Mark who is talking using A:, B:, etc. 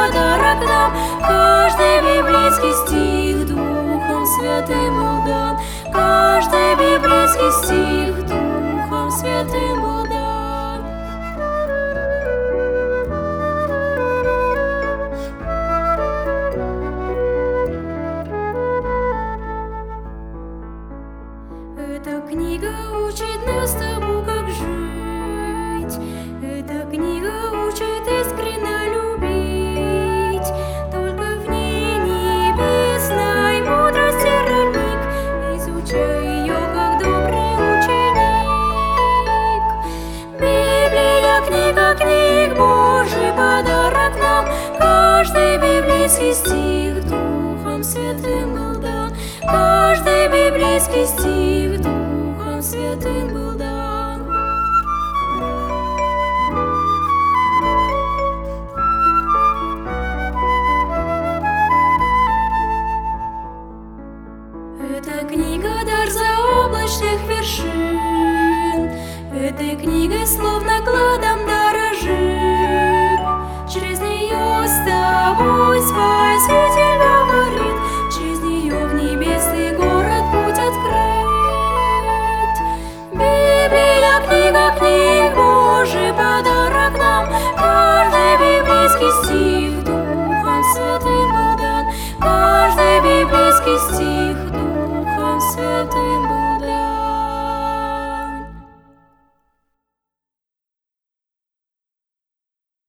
A: подарок нам. Каждый библейский стих Духом Святым был дан. Каждый библейский стих Духом Святым был дан. Эта книга учит нас тому, как жить. Эта книга учит искренне любить. Только в ней небесной мудрости родник. Изучай ее, как добрый ученик. Библия, книга книг, Божий подарок нам. Каждый библейский стих Духом Святым был дан. Каждый библейский стих